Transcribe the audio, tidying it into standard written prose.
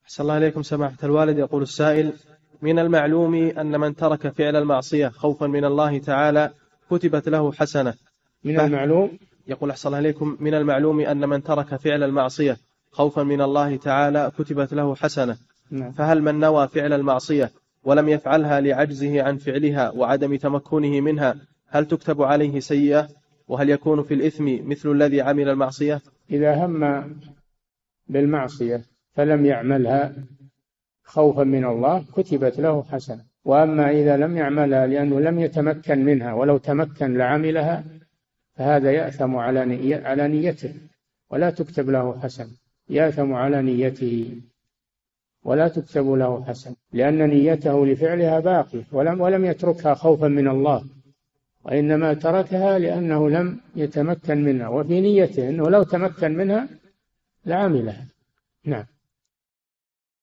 أحسن الله إليكم سماحة الوالد. يقول السائل: من المعلوم أن من ترك فعل المعصية خوفا من الله تعالى كتبت له حسنة. من المعلوم، يقول أحسن الله إليكم: من المعلوم أن من ترك فعل المعصية خوفا من الله تعالى كتبت له حسنة. فهل من نوى فعل المعصية ولم يفعلها لعجزه عن فعلها وعدم تمكنه منها هل تكتب عليه سيئة؟ وهل يكون في الإثم مثل الذي عمل المعصية؟ إذا هم بالمعصية فلم يعملها خوفا من الله كتبت له حسنة. وأما إذا لم يعملها لأنه لم يتمكن منها ولو تمكن لعملها فهذا يأثم على نيته ولا تكتب له حسنة. يأثم على نيته ولا تكتب له حسنة، لأن نيته لفعلها باقية ولم يتركها خوفا من الله، وإنما تركها لأنه لم يتمكن منها، وفي نيته أنه لو تمكن منها لعملها. نعم.